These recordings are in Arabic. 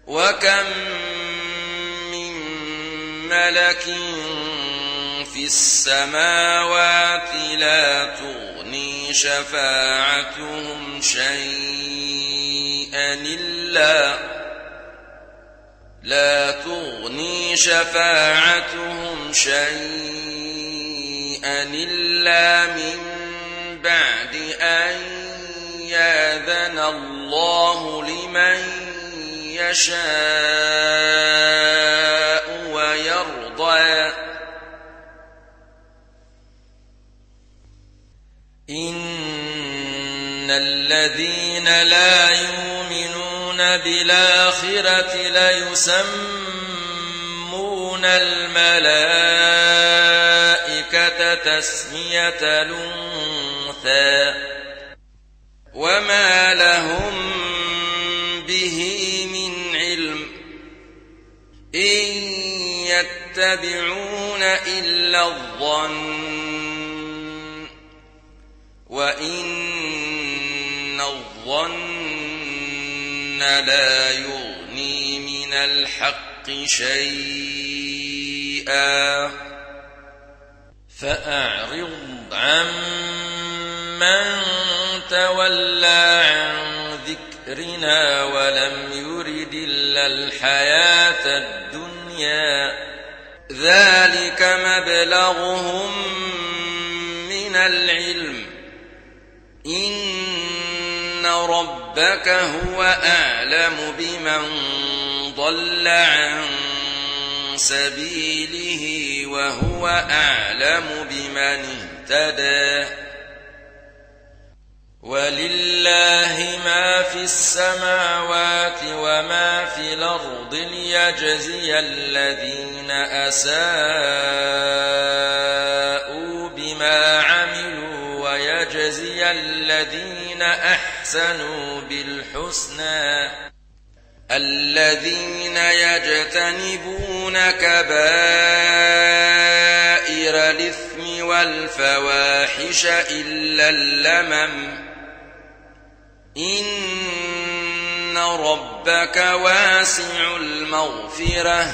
وكم من ملك في السماوات لا تغني شفاعتهم شيئا إلا من بعد أن يأذن الله لمن يشاء ويرضى إن الذين لا يؤمنون بالآخرة ليسمون الملائكة تسمية الأنثى وما لهم به من علم إن يتبعون إلا الظن وإن الظن لا يغني من الحق شيئا فأعرض عمن تولى عن ذكرنا ولم يرد إلا الحياة الدنيا ذلك مبلغهم من العلم إن ربك هو أعلم بمن ضل عن سبيله وهو أعلم بمن اهتدى ولله ما في السماوات وما في الأرض ليجزي الذين أساءوا بما عملوا ويجزي الذين أحسنوا بالحسنى الذين يجتنبون كبائر الإثم والفواحش إلا اللمم إن ربك واسع المغفرة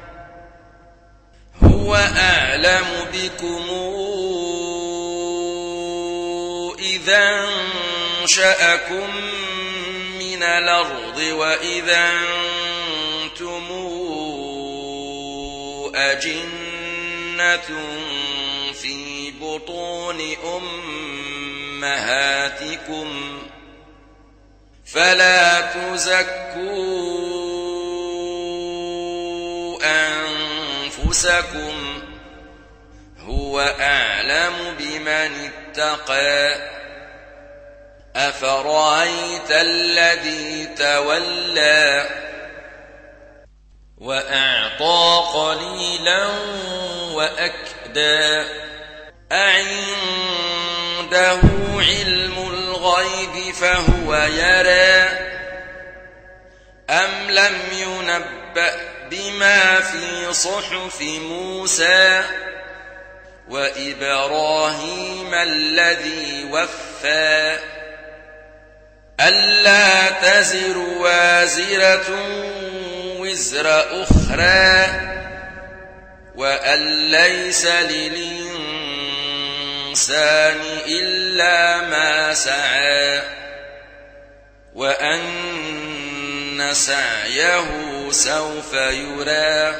هو أعلم بكم إذا أنشأكم من الأرض وإذا أنتم أجنة في بطون أمهاتكم فلا تزكوا أنفسكم هو أعلم بمن اتقى أفرأيت الذي تولى وأعطى قليلا وأكدى أعنده علم الغيب فهو يرى أم لم ينبأ بما في صحف موسى وإبراهيم الذي وفى ألا تزر وازرة وزر أخرى وأن ليس للإنسان إلا ما سعى وأن سعيه سوف يرى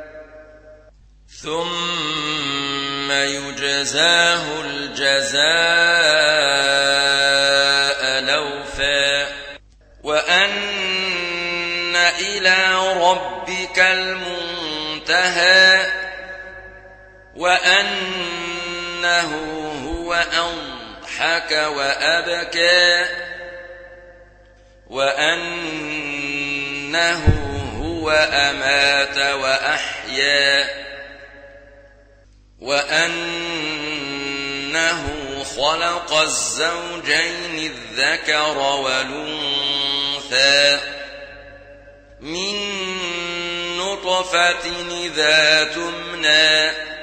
ثم يجزاه الجزاء الأوفى وأن إلى ربك المنتهى وأنه هو أضحك وأبكى وأنه هو أمات وأحيا وأنه خلق الزوجين الذكر والأنثى من نطفة إذا تمنى